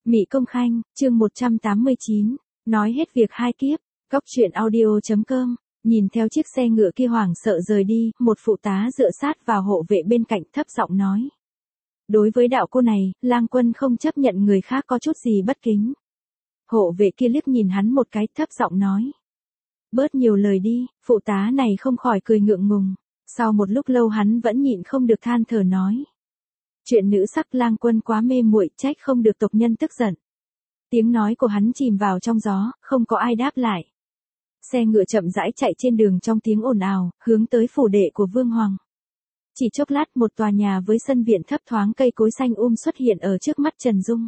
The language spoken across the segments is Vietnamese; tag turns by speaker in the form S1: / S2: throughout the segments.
S1: Mị Công Khanh, chương 189, nói hết việc hai kiếp, Cóc truyện audio.com, nhìn theo chiếc xe ngựa kia hoảng sợ rời đi, một phụ tá dựa sát vào hộ vệ bên cạnh thấp giọng nói. Đối với đạo cô này, Lang Quân không chấp nhận người khác có chút gì bất kính. Hộ vệ kia liếc nhìn hắn một cái thấp giọng nói. Bớt nhiều lời đi, phụ tá này không khỏi cười ngượng ngùng, sau một lúc lâu hắn vẫn nhịn không được than thở nói. Chuyện nữ sắc Lang Quân quá mê muội, trách không được tộc nhân tức giận. Tiếng nói của hắn chìm vào trong gió, không có ai đáp lại. Xe ngựa chậm rãi chạy trên đường trong tiếng ồn ào, hướng tới phủ đệ của Vương Hoàng. Chỉ chốc lát một tòa nhà với sân viện thấp thoáng cây cối xanh xuất hiện ở trước mắt Trần Dung.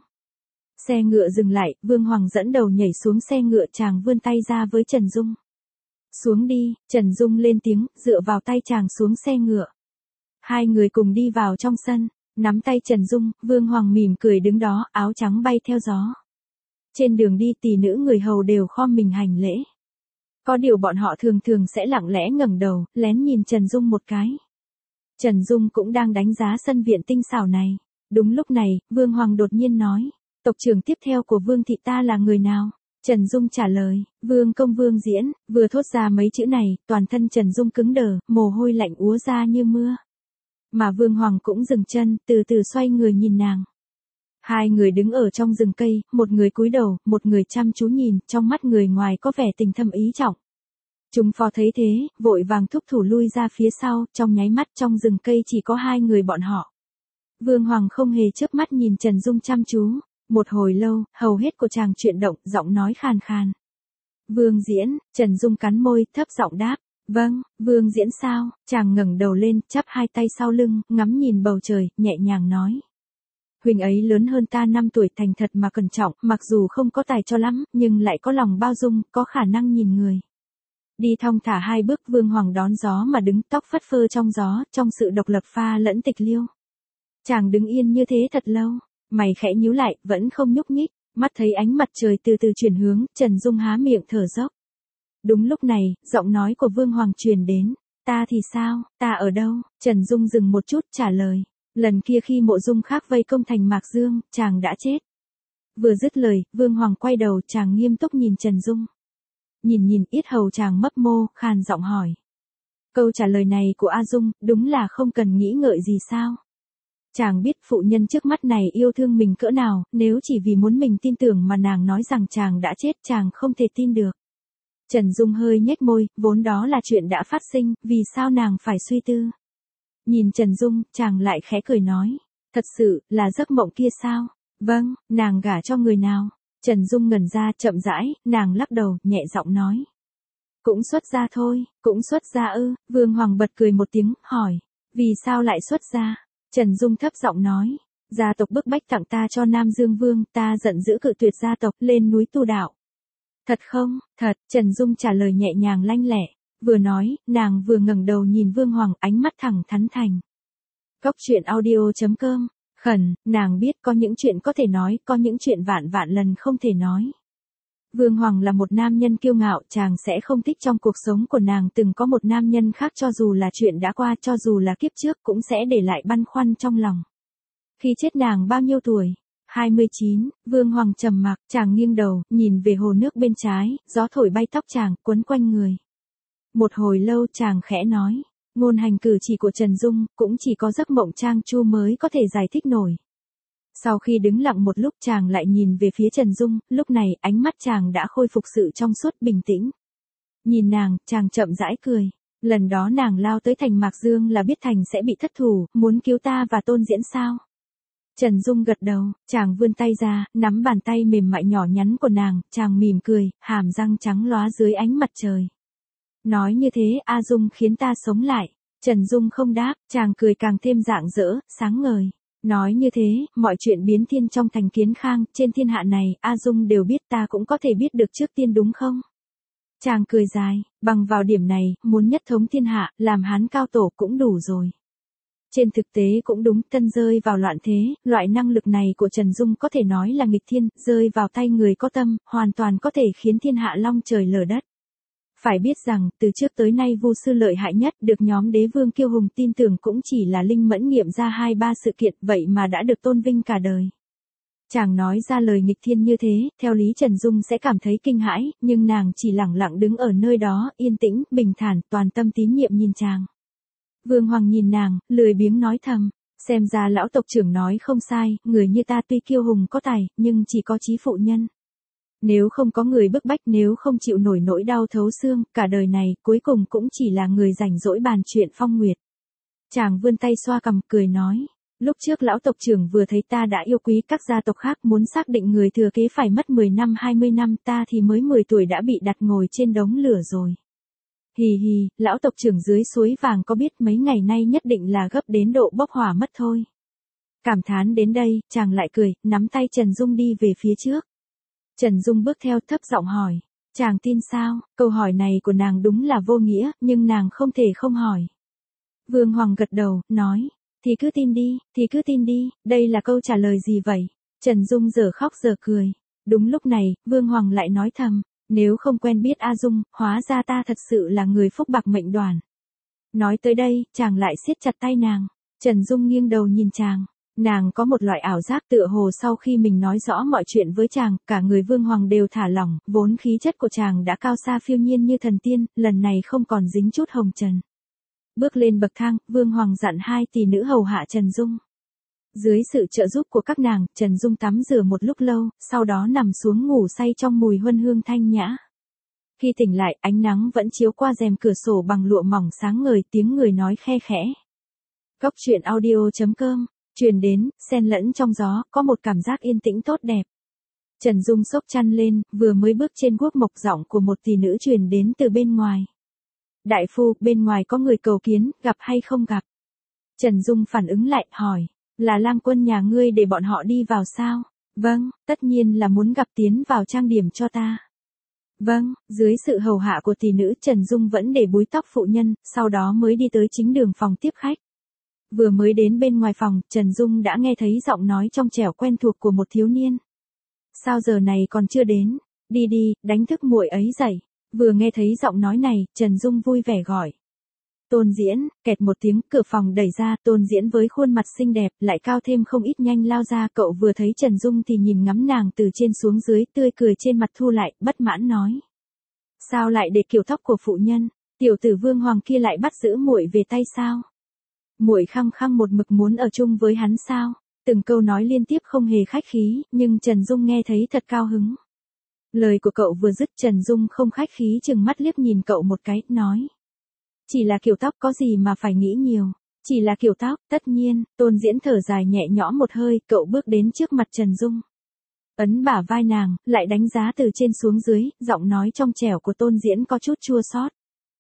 S1: Xe ngựa dừng lại, Vương Hoàng dẫn đầu nhảy xuống xe ngựa, chàng vươn tay ra với Trần Dung. Xuống đi, Trần Dung lên tiếng, dựa vào tay chàng xuống xe ngựa. Hai người cùng đi vào trong sân. Nắm tay Trần Dung, Vương Hoàng mỉm cười đứng đó, áo trắng bay theo gió. Trên đường đi tỷ nữ người hầu đều khom mình hành lễ. Có điều bọn họ thường thường sẽ lặng lẽ ngẩng đầu, lén nhìn Trần Dung một cái. Trần Dung cũng đang đánh giá sân viện tinh xảo này. Đúng lúc này, Vương Hoàng đột nhiên nói, tộc trưởng tiếp theo của Vương thị ta là người nào? Trần Dung trả lời, Vương Công Vương Diễn. Vừa thốt ra mấy chữ này, toàn thân Trần Dung cứng đờ, mồ hôi lạnh úa ra như mưa. Mà Vương Hoàng cũng dừng chân, từ từ xoay người nhìn nàng. Hai người đứng ở trong rừng cây, một người cúi đầu, một người chăm chú nhìn, trong mắt người ngoài có vẻ tình thâm ý trọng. Chúng phò thấy thế, vội vàng thúc thủ lui ra phía sau, trong nháy mắt trong rừng cây chỉ có hai người bọn họ. Vương Hoàng không hề chớp mắt nhìn Trần Dung chăm chú, một hồi lâu, hầu hết của chàng chuyển động, giọng nói khàn khàn. Vương Diễn. Trần Dung cắn môi, thấp giọng đáp. Vâng, Vương Diễn sao? Chàng ngẩng đầu lên, chắp hai tay sau lưng, ngắm nhìn bầu trời, nhẹ nhàng nói. Huynh ấy lớn hơn ta 5 tuổi, thành thật mà cẩn trọng, mặc dù không có tài cho lắm, nhưng lại có lòng bao dung, có khả năng nhìn người. Đi thong thả hai bước, Vương Hoàng đón gió mà đứng, tóc phất phơ trong gió, trong sự độc lập pha lẫn tịch liêu. Chàng đứng yên như thế thật lâu, mày khẽ nhíu lại, vẫn không nhúc nhích, mắt thấy ánh mặt trời từ từ chuyển hướng, Trần Dung há miệng thở dốc. Đúng lúc này, giọng nói của Vương Hoàng truyền đến. Ta thì sao, ta ở đâu? Trần Dung dừng một chút trả lời. Lần kia khi Mộ Dung Khác vây công thành Mạc Dương, chàng đã chết. Vừa dứt lời, Vương Hoàng quay đầu, chàng nghiêm túc nhìn Trần Dung. Nhìn yết hầu chàng mấp mô, khàn giọng hỏi. Câu trả lời này của A Dung, đúng là không cần nghĩ ngợi gì sao? Chàng biết phụ nhân trước mắt này yêu thương mình cỡ nào, nếu chỉ vì muốn mình tin tưởng mà nàng nói rằng chàng đã chết, chàng không thể tin được. Trần Dung hơi nhếch môi, vốn đó là chuyện đã phát sinh, vì sao nàng phải suy tư. Nhìn Trần Dung, chàng lại khẽ cười nói. Thật sự, là giấc mộng kia sao? Vâng, nàng gả cho người nào? Trần Dung ngẩn ra, chậm rãi, nàng lắc đầu, nhẹ giọng nói. Cũng xuất gia thôi, cũng xuất gia ư? Vương Hoàng bật cười một tiếng, hỏi. Vì sao lại xuất gia? Trần Dung thấp giọng nói. Gia tộc bức bách tặng ta cho Nam Dương Vương, ta giận dữ cự tuyệt gia tộc, lên núi tu đạo. Thật không? Thật, Trần Dung trả lời nhẹ nhàng lanh lẹ. Vừa nói, nàng vừa ngẩng đầu nhìn Vương Hoàng, ánh mắt thẳng thắn thành. Cóc truyện audio.com, khẩn, nàng biết có những chuyện có thể nói, có những chuyện vạn lần không thể nói. Vương Hoàng là một nam nhân kiêu ngạo, chàng sẽ không thích trong cuộc sống của nàng từng có một nam nhân khác, cho dù là chuyện đã qua, cho dù là kiếp trước cũng sẽ để lại băn khoăn trong lòng. Khi chết nàng bao nhiêu tuổi? 29, Vương Hoàng trầm mặc, chàng nghiêng đầu, nhìn về hồ nước bên trái, gió thổi bay tóc chàng, quấn quanh người. Một hồi lâu chàng khẽ nói, ngôn hành cử chỉ của Trần Dung, cũng chỉ có giấc mộng trang chu mới có thể giải thích nổi. Sau khi đứng lặng một lúc chàng lại nhìn về phía Trần Dung, lúc này ánh mắt chàng đã khôi phục sự trong suốt bình tĩnh. Nhìn nàng, chàng chậm rãi cười. Lần đó nàng lao tới thành Mạc Dương là biết thành sẽ bị thất thủ, muốn cứu ta và Tôn Diễn sao? Trần Dung gật đầu, chàng vươn tay ra, nắm bàn tay mềm mại nhỏ nhắn của nàng, chàng mỉm cười, hàm răng trắng lóa dưới ánh mặt trời. Nói như thế, A Dung khiến ta sống lại. Trần Dung không đáp, chàng cười càng thêm rạng rỡ, sáng ngời. Nói như thế, mọi chuyện biến thiên trong thành Kiến Khang, trên thiên hạ này, A Dung đều biết, ta cũng có thể biết được trước tiên đúng không? Chàng cười dài, bằng vào điểm này, muốn nhất thống thiên hạ, làm Hán cao tổ cũng đủ rồi. Trên thực tế cũng đúng, tân rơi vào loạn thế, loại năng lực này của Trần Dung có thể nói là nghịch thiên, rơi vào tay người có tâm, hoàn toàn có thể khiến thiên hạ long trời lở đất. Phải biết rằng, từ trước tới nay Vu sư lợi hại nhất, được nhóm đế vương kiêu hùng tin tưởng cũng chỉ là Linh Mẫn nghiệm ra 2-3 sự kiện, vậy mà đã được tôn vinh cả đời. Chàng nói ra lời nghịch thiên như thế, theo lý Trần Dung sẽ cảm thấy kinh hãi, nhưng nàng chỉ lẳng lặng đứng ở nơi đó, yên tĩnh, bình thản, toàn tâm tín nhiệm nhìn chàng. Vương Hoàng nhìn nàng, lười biếng nói thầm, xem ra lão tộc trưởng nói không sai, người như ta tuy kiêu hùng có tài, nhưng chỉ có chí phụ nhân. Nếu không có người bức bách, nếu không chịu nổi nỗi đau thấu xương, cả đời này, cuối cùng cũng chỉ là người rảnh rỗi bàn chuyện phong nguyệt. Chàng vươn tay xoa cằm cười nói, lúc trước lão tộc trưởng vừa thấy ta đã yêu quý các gia tộc khác, muốn xác định người thừa kế phải mất 10 năm 20 năm, ta thì mới 10 tuổi đã bị đặt ngồi trên đống lửa rồi. Hì hì, lão tộc trưởng dưới suối vàng có biết mấy ngày nay nhất định là gấp đến độ bốc hỏa mất thôi. Cảm thán đến đây, chàng lại cười, nắm tay Trần Dung đi về phía trước. Trần Dung bước theo thấp giọng hỏi, chàng tin sao? Câu hỏi này của nàng đúng là vô nghĩa, nhưng nàng không thể không hỏi. Vương Hoàng gật đầu, nói, thì cứ tin đi, đây là câu trả lời gì vậy? Trần Dung giờ khóc giờ cười. Đúng lúc này, Vương Hoàng lại nói thầm, nếu không quen biết A Dung, hóa ra ta thật sự là người phúc bạc mệnh đoàn. Nói tới đây, chàng lại siết chặt tay nàng. Trần Dung nghiêng đầu nhìn chàng. Nàng có một loại ảo giác tựa hồ sau khi mình nói rõ mọi chuyện với chàng, cả người Vương Hoàng đều thả lỏng, vốn khí chất của chàng đã cao xa phiêu nhiên như thần tiên, lần này không còn dính chút hồng trần. Bước lên bậc thang, Vương Hoàng dặn hai tỷ nữ hầu hạ Trần Dung. Dưới sự trợ giúp của các nàng, Trần Dung tắm rửa một lúc lâu, sau đó nằm xuống ngủ say trong mùi huân hương thanh nhã. Khi tỉnh lại, ánh nắng vẫn chiếu qua rèm cửa sổ bằng lụa mỏng sáng ngời, tiếng người nói khe khẽ. Cốc truyện audio.com, truyền đến, xen lẫn trong gió, có một cảm giác yên tĩnh tốt đẹp. Trần Dung xốc chăn lên, vừa mới bước trên guốc mộc, giọng của một tỷ nữ truyền đến từ bên ngoài. Đại phu, bên ngoài có người cầu kiến, gặp hay không gặp? Trần Dung phản ứng lại, hỏi, là lang quân nhà ngươi để bọn họ đi vào sao? Vâng, tất nhiên là muốn gặp, tiến vào trang điểm cho ta. Vâng, dưới sự hầu hạ của tỷ nữ, Trần Dung vẫn để búi tóc phụ nhân, sau đó mới đi tới chính đường phòng tiếp khách. Vừa mới đến bên ngoài phòng, Trần Dung đã nghe thấy giọng nói trong trẻo quen thuộc của một thiếu niên. Sao giờ này còn chưa đến? Đi đi, đánh thức muội ấy dậy. Vừa nghe thấy giọng nói này, Trần Dung vui vẻ gọi. Tôn Diễn, kẹt một tiếng, cửa phòng đẩy ra, Tôn Diễn với khuôn mặt xinh đẹp, lại cao thêm không ít nhanh lao ra, cậu vừa thấy Trần Dung thì nhìn ngắm nàng từ trên xuống dưới, tươi cười trên mặt thu lại, bất mãn nói. Sao lại để kiểu tóc của phụ nhân, tiểu tử Vương Hoàng kia lại bắt giữ muội về tay sao? Muội khăng khăng một mực muốn ở chung với hắn sao? Từng câu nói liên tiếp không hề khách khí, nhưng Trần Dung nghe thấy thật cao hứng. Lời của cậu vừa dứt, Trần Dung không khách khí chừng mắt liếc nhìn cậu một cái, nói. Chỉ là kiểu tóc, có gì mà phải nghĩ nhiều. Chỉ là kiểu tóc, tất nhiên. Tôn Diễn thở dài nhẹ nhõm một hơi, cậu bước đến trước mặt Trần Dung. Ấn bả vai nàng, lại đánh giá từ trên xuống dưới, giọng nói trong trẻo của Tôn Diễn có chút chua xót.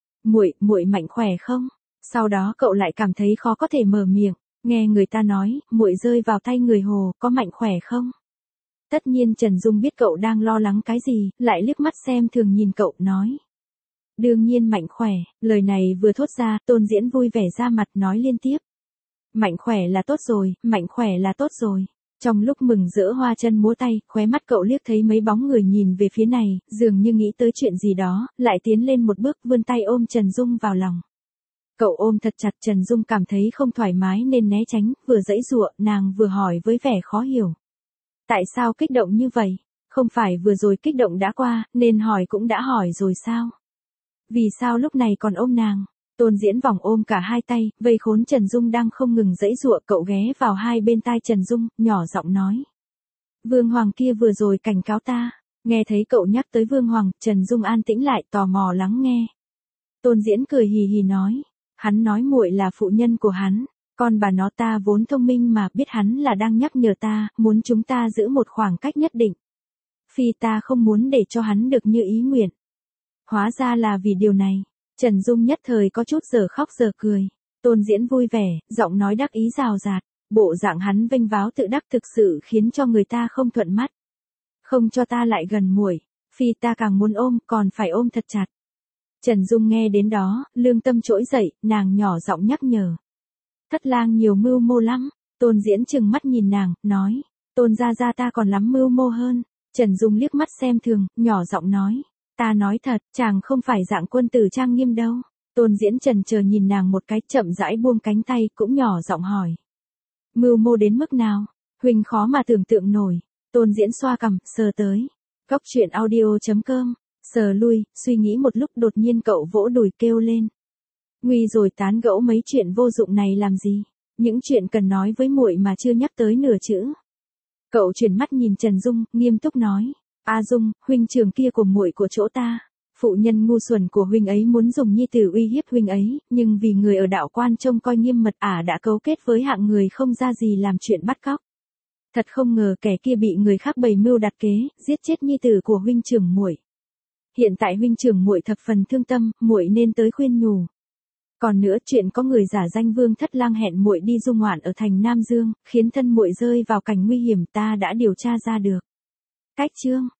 S1: Muội mạnh khỏe không? Sau đó cậu lại cảm thấy khó có thể mở miệng, nghe người ta nói, muội rơi vào tay người Hồ, có mạnh khỏe không? Tất nhiên Trần Dung biết cậu đang lo lắng cái gì, lại liếc mắt xem thường nhìn cậu, nói. Đương nhiên mạnh khỏe, lời này vừa thốt ra, Tôn Diễn vui vẻ ra mặt nói liên tiếp. Mạnh khỏe là tốt rồi, mạnh khỏe là tốt rồi. Trong lúc mừng rỡ hoa chân múa tay, khóe mắt cậu liếc thấy mấy bóng người nhìn về phía này, dường như nghĩ tới chuyện gì đó, lại tiến lên một bước vươn tay ôm Trần Dung vào lòng. Cậu ôm thật chặt, Trần Dung cảm thấy không thoải mái nên né tránh, vừa giãy giụa, nàng vừa hỏi với vẻ khó hiểu. Tại sao kích động như vậy? Không phải vừa rồi kích động đã qua, nên hỏi cũng đã hỏi rồi sao? Vì sao lúc này còn ôm nàng? Tôn Diễn vòng ôm cả hai tay, vây khốn Trần Dung đang không ngừng giãy giụa, cậu ghé vào hai bên tai Trần Dung, nhỏ giọng nói. Vương Hoàng kia vừa rồi cảnh cáo ta. Nghe thấy cậu nhắc tới Vương Hoàng, Trần Dung an tĩnh lại, tò mò lắng nghe. Tôn Diễn cười hì hì nói. Hắn nói muội là phụ nhân của hắn, con bà nó ta vốn thông minh mà biết hắn là đang nhắc nhở ta, muốn chúng ta giữ một khoảng cách nhất định. Phi ta không muốn để cho hắn được như ý nguyện. Hóa ra là vì điều này. Trần Dung nhất thời có chút giờ khóc giờ cười. Tôn Diễn vui vẻ, giọng nói đắc ý rào rạt. Bộ dạng hắn vênh váo tự đắc thực sự khiến cho người ta không thuận mắt. Không cho ta lại gần muội, phi ta càng muốn ôm, còn phải ôm thật chặt. Trần Dung nghe đến đó, lương tâm trỗi dậy, nàng nhỏ giọng nhắc nhở. Thất lang nhiều mưu mô lắm. Tôn Diễn trừng mắt nhìn nàng, nói. Tôn gia ta còn lắm mưu mô hơn. Trần Dung liếc mắt xem thường, nhỏ giọng nói. Ta nói thật, chàng không phải dạng quân tử trang nghiêm đâu. Tôn Diễn chần chờ nhìn nàng một cái, chậm rãi buông cánh tay, cũng nhỏ giọng hỏi. Mưu mô đến mức nào? Huỳnh khó mà tưởng tượng nổi. Tôn Diễn xoa cằm, sờ tới. Góc truyện audio.com, sờ lui, suy nghĩ một lúc đột nhiên cậu vỗ đùi kêu lên. Nguy rồi, tán gẫu mấy chuyện vô dụng này làm gì? Những chuyện cần nói với muội mà chưa nhắc tới nửa chữ. Cậu chuyển mắt nhìn Trần Dung, nghiêm túc nói. A Dung, huynh trưởng kia của muội của chỗ ta. Phụ nhân ngu xuẩn của huynh ấy muốn dùng nhi tử uy hiếp huynh ấy, nhưng vì người ở đạo quan trông coi nghiêm mật đã cấu kết với hạng người không ra gì làm chuyện bắt cóc. Thật không ngờ kẻ kia bị người khác bày mưu đặt kế, giết chết nhi tử của huynh trưởng muội. Hiện tại huynh trưởng muội thập phần thương tâm, muội nên tới khuyên nhủ. Còn nữa, chuyện có người giả danh Vương Thất Lang hẹn muội đi du ngoạn ở thành Nam Dương, khiến thân muội rơi vào cảnh nguy hiểm, ta đã điều tra ra được. Cách chương